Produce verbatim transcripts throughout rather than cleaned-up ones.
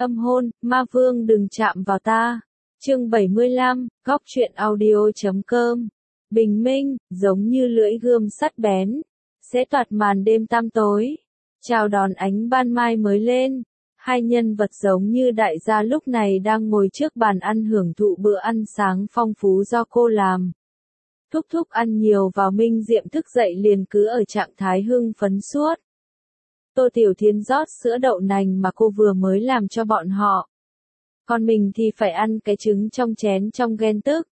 Âm hôn, ma vương đừng chạm vào ta. Chương bảy mươi lăm, góc truyện audio chấm com. Bình minh, giống như lưỡi gươm sắt bén, sẽ toạt màn đêm tăm tối, chào đón ánh ban mai mới lên. Hai nhân vật giống như đại gia lúc này đang ngồi trước bàn ăn hưởng thụ bữa ăn sáng phong phú do cô làm. Thúc thúc ăn nhiều vào, Minh Diệm thức dậy liền cứ ở trạng thái hưng phấn suốt. Tô Tiểu Thiến rót sữa đậu nành mà cô vừa mới làm cho bọn họ. Còn mình thì phải ăn cái trứng trong chén trong ghen tức.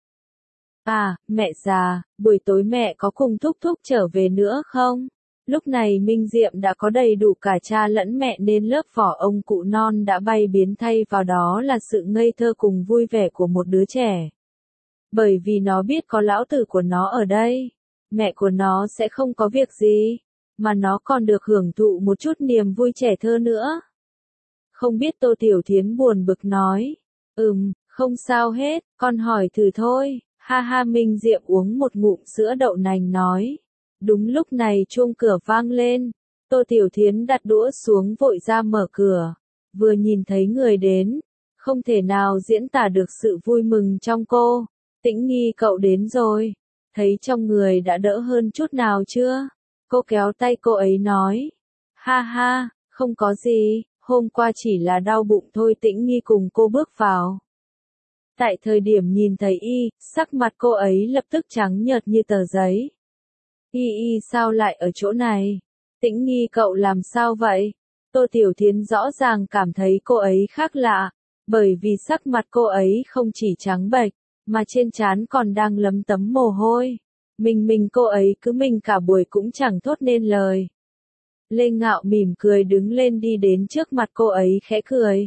À, mẹ già, buổi tối mẹ có cùng thúc thúc trở về nữa không? Lúc này Minh Diệm đã có đầy đủ cả cha lẫn mẹ nên lớp vỏ ông cụ non đã bay biến, thay vào đó là sự ngây thơ cùng vui vẻ của một đứa trẻ. Bởi vì nó biết có lão tử của nó ở đây, mẹ của nó sẽ không có việc gì, mà nó còn được hưởng thụ một chút niềm vui trẻ thơ nữa. Không biết Tô Tiểu Thiến buồn bực nói, ừm, không sao hết, con hỏi thử thôi, ha ha. Minh Diệm uống một ngụm sữa đậu nành nói. Đúng lúc này chuông cửa vang lên, Tô Tiểu Thiến đặt đũa xuống vội ra mở cửa, vừa nhìn thấy người đến, không thể nào diễn tả được sự vui mừng trong cô. Tĩnh Nghi cậu đến rồi, thấy trong người đã đỡ hơn chút nào chưa? Cô kéo tay cô ấy nói, ha ha, không có gì, hôm qua chỉ là đau bụng thôi. Tĩnh Nghi cùng cô bước vào. Tại thời điểm nhìn thấy y, sắc mặt cô ấy lập tức trắng nhợt như tờ giấy. Y y sao lại ở chỗ này? Tĩnh Nghi cậu làm sao vậy? Tô Tiểu Thiến rõ ràng cảm thấy cô ấy khác lạ, bởi vì sắc mặt cô ấy không chỉ trắng bệch, mà trên trán còn đang lấm tấm mồ hôi. Mình mình cô ấy cứ mình cả buổi cũng chẳng thốt nên lời. Lê Ngạo mỉm cười đứng lên đi đến trước mặt cô ấy khẽ cười.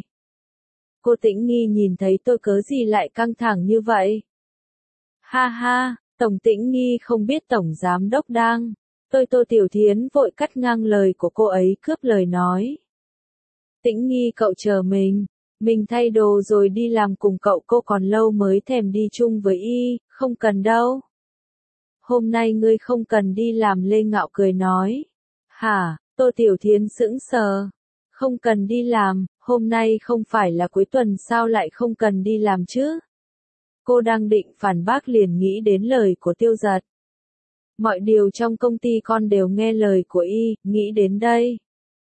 Cô Tĩnh Nghi nhìn thấy tôi cớ gì lại căng thẳng như vậy? Ha ha, Tổng Tĩnh Nghi không biết Tổng Giám Đốc đang. Tôi Tô Tiểu Thiến vội cắt ngang lời của cô ấy cướp lời nói. Tĩnh Nghi cậu chờ mình, mình thay đồ rồi đi làm cùng cậu, cô còn lâu mới thèm đi chung với y, không cần đâu. Hôm nay ngươi không cần đi làm, Lê Ngạo cười nói. Hả, Tô Tiểu Thiến sững sờ. Không cần đi làm, hôm nay không phải là cuối tuần sao lại không cần đi làm chứ? Cô đang định phản bác liền nghĩ đến lời của Tiêu Giật. Mọi điều trong công ty con đều nghe lời của y, nghĩ đến đây.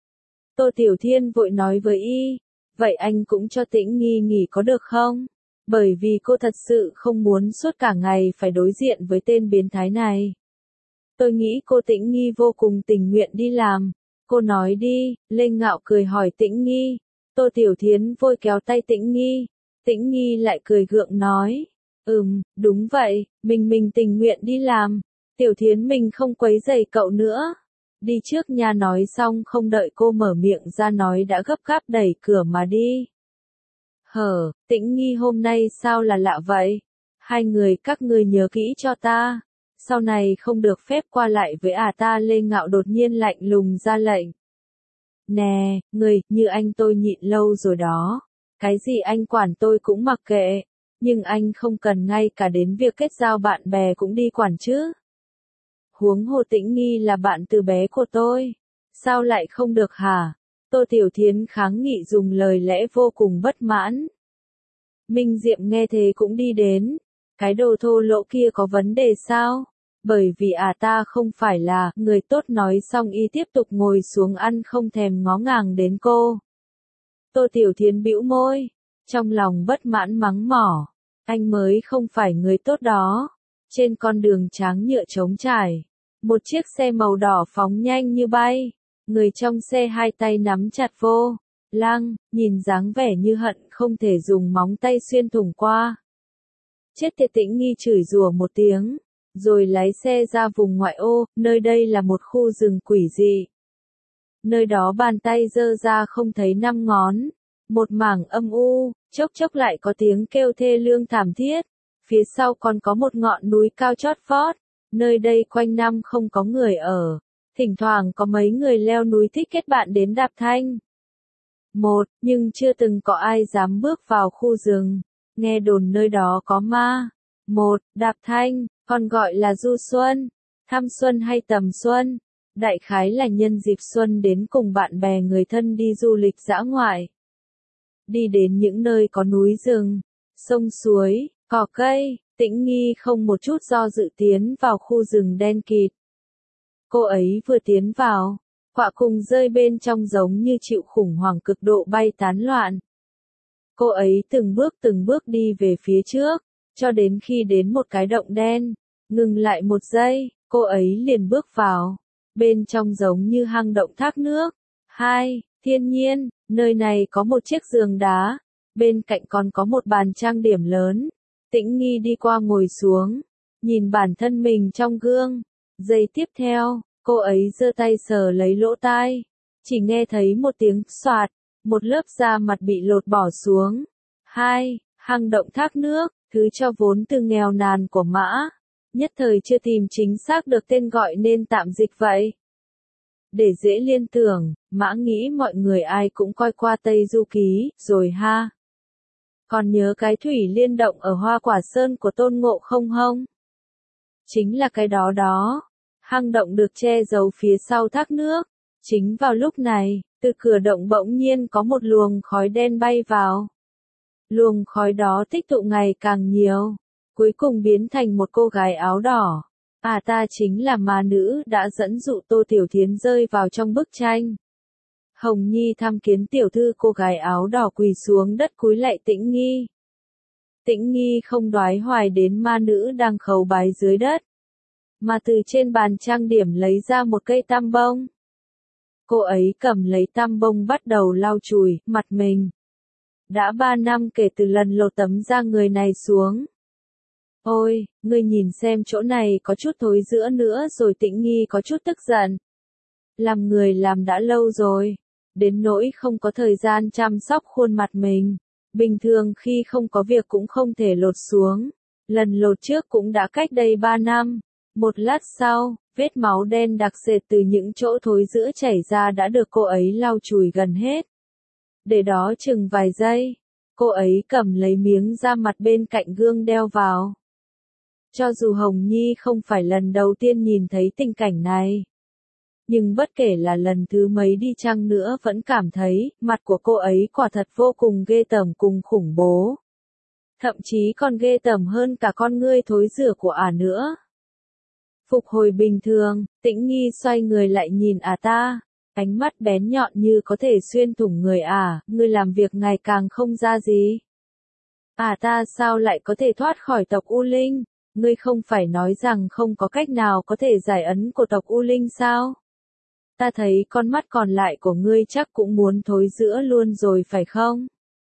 Tô Tiểu Thiên vội nói với y, vậy anh cũng cho Tĩnh Nghi nghỉ có được không? Bởi vì cô thật sự không muốn suốt cả ngày phải đối diện với tên biến thái này. Tôi nghĩ cô Tĩnh Nghi vô cùng tình nguyện đi làm. Cô nói đi, Lê Ngạo cười hỏi Tĩnh Nghi. Tô Tiểu Thiến vội kéo tay Tĩnh Nghi. Tĩnh Nghi lại cười gượng nói. Ừm, đúng vậy, mình mình tình nguyện đi làm. Tiểu Thiến mình không quấy rầy cậu nữa. Đi trước nha. Nói xong không đợi cô mở miệng ra nói đã gấp gáp đẩy cửa mà đi. Hở, Tĩnh Nghi hôm nay sao là lạ vậy? Hai người các ngươi nhớ kỹ cho ta. Sau này không được phép qua lại với à ta. Lê Ngạo đột nhiên lạnh lùng ra lệnh. Nè, người, như anh tôi nhịn lâu rồi đó. Cái gì anh quản tôi cũng mặc kệ. Nhưng anh không cần ngay cả đến việc kết giao bạn bè cũng đi quản chứ. Huống hồ Tĩnh Nghi là bạn từ bé của tôi. Sao lại không được hả? Tô Tiểu Thiến kháng nghị dùng lời lẽ vô cùng bất mãn. Minh Diệm nghe thế cũng đi đến. Cái đồ thô lỗ kia có vấn đề sao? Bởi vì à ta không phải là người tốt. Nói xong y tiếp tục ngồi xuống ăn không thèm ngó ngàng đến cô. Tô Tiểu Thiến bĩu môi, trong lòng bất mãn mắng mỏ. Anh mới không phải người tốt đó. Trên con đường tráng nhựa trống trải, một chiếc xe màu đỏ phóng nhanh như bay. Người trong xe hai tay nắm chặt vô lăng, nhìn dáng vẻ như hận không thể dùng móng tay xuyên thủng qua. Chết tiệt. Tĩnh Nghi chửi rủa một tiếng, rồi lái xe ra vùng ngoại ô. Nơi đây là một khu rừng quỷ dị. Nơi đó bàn tay giơ ra không thấy năm ngón. Một mảng âm u, chốc chốc lại có tiếng kêu thê lương thảm thiết. Phía sau còn có một ngọn núi cao chót vót. Nơi đây quanh năm không có người ở. Thỉnh thoảng có mấy người leo núi thích kết bạn đến đạp thanh. Một, nhưng chưa từng có ai dám bước vào khu rừng. Nghe đồn nơi đó có ma. Một, đạp thanh, còn gọi là du xuân, thăm xuân hay tầm xuân. Đại khái là nhân dịp xuân đến cùng bạn bè người thân đi du lịch dã ngoại. đi đến những nơi có núi rừng, sông suối, cỏ cây, Tĩnh Nghi không một chút do dự tiến vào khu rừng đen kịt. Cô ấy vừa tiến vào, quạ cùng rơi bên trong giống như chịu khủng hoảng cực độ bay tán loạn. Cô ấy từng bước từng bước đi về phía trước, cho đến khi đến một cái động đen, ngừng lại một giây, cô ấy liền bước vào. Bên trong giống như hang động thác nước. Hai, thiên nhiên, nơi này có một chiếc giường đá, bên cạnh còn có một bàn trang điểm lớn. Tĩnh Nghi đi qua ngồi xuống, nhìn bản thân mình trong gương. Giây tiếp theo, cô ấy giơ tay sờ lấy lỗ tai, chỉ nghe thấy một tiếng xoạt, một lớp da mặt bị lột bỏ xuống. Hai, hang động thác nước, thứ cho vốn từ nghèo nàn của Mã, nhất thời chưa tìm chính xác được tên gọi nên tạm dịch vậy. Để dễ liên tưởng, Mã nghĩ mọi người ai cũng coi qua Tây Du Ký, rồi ha. Còn nhớ cái thủy liên động ở Hoa Quả Sơn của Tôn Ngộ Không hông? Chính là cái đó đó. Hang động được che giấu phía sau thác nước. Chính vào lúc này, từ cửa động bỗng nhiên có một luồng khói đen bay vào. Luồng khói đó tích tụ ngày càng nhiều, cuối cùng biến thành một cô gái áo đỏ. À ta chính là ma nữ đã dẫn dụ Tô Tiểu Thiến rơi vào trong bức tranh. Hồng Nhi tham kiến tiểu thư, cô gái áo đỏ quỳ xuống đất cúi lạy Tĩnh Nghi. Tĩnh Nghi không đoái hoài đến ma nữ đang khấu bái dưới đất, mà từ trên bàn trang điểm lấy ra một cây tam bông. Cô ấy cầm lấy tam bông bắt đầu lau chùi mặt mình. Đã ba năm kể từ lần lột tấm da người này xuống. Ôi, ngươi nhìn xem chỗ này có chút thối rữa nữa rồi. Tĩnh Nghi có chút tức giận. Làm người làm đã lâu rồi, đến nỗi không có thời gian chăm sóc khuôn mặt mình. Bình thường khi không có việc cũng không thể lột xuống. Lần lột trước cũng đã cách đây ba năm. Một lát sau, vết máu đen đặc sệt từ những chỗ thối rữa chảy ra đã được cô ấy lau chùi gần hết. Để đó chừng vài giây, cô ấy cầm lấy miếng da mặt bên cạnh gương đeo vào. Cho dù Hồng Nhi không phải lần đầu tiên nhìn thấy tình cảnh này, nhưng bất kể là lần thứ mấy đi chăng nữa vẫn cảm thấy mặt của cô ấy quả thật vô cùng ghê tởm cùng khủng bố. Thậm chí còn ghê tởm hơn cả con ngươi thối rữa của ả nữa. Phục hồi bình thường, Tĩnh Nghi xoay người lại nhìn ả ta, ánh mắt bén nhọn như có thể xuyên thủng người ả, ngươi làm việc ngày càng không ra gì. Ả ta sao lại có thể thoát khỏi tộc U Linh, ngươi không phải nói rằng không có cách nào có thể giải ấn của tộc U Linh sao? Ta thấy con mắt còn lại của ngươi chắc cũng muốn thối rữa luôn rồi phải không?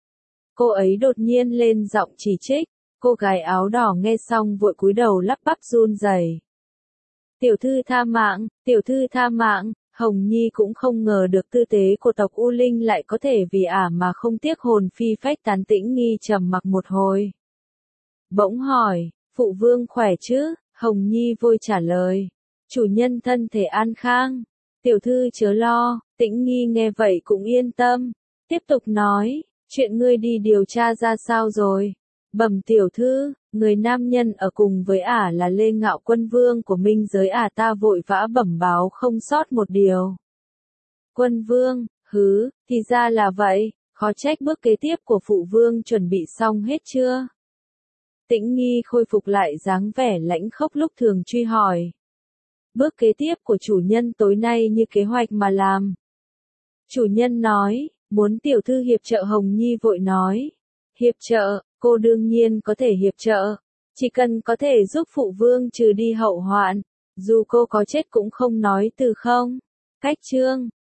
Cô ấy đột nhiên lên giọng chỉ trích, cô gái áo đỏ nghe xong vội cúi đầu lắp bắp run rẩy. Tiểu thư tha mạng, tiểu thư tha mạng, Hồng Nhi cũng không ngờ được tư tế của tộc U Linh lại có thể vì ả mà không tiếc hồn phi phách tán. Tĩnh Nghi trầm mặc một hồi. Bỗng hỏi, phụ vương khỏe chứ? Hồng Nhi vội trả lời, chủ nhân thân thể an khang, tiểu thư chớ lo. Tĩnh Nghi nghe vậy cũng yên tâm, tiếp tục nói, chuyện ngươi đi điều tra ra sao rồi? Bẩm tiểu thư, người nam nhân ở cùng với ả là Lê Ngạo Quân vương của Minh giới. Ả ta vội vã bẩm báo không sót một điều. Quân vương, hứ, thì ra là vậy, khó trách bước kế tiếp của phụ vương chuẩn bị xong hết chưa? Tĩnh Nghi khôi phục lại dáng vẻ lãnh khốc lúc thường truy hỏi. Bước kế tiếp của chủ nhân tối nay như kế hoạch mà làm. Chủ nhân nói, muốn tiểu thư hiệp trợ. Hồng Nhi vội nói. Hiệp trợ, cô đương nhiên có thể hiệp trợ. Chỉ cần có thể giúp phụ vương trừ đi hậu hoạn, dù cô có chết cũng không nói từ không. Cách chương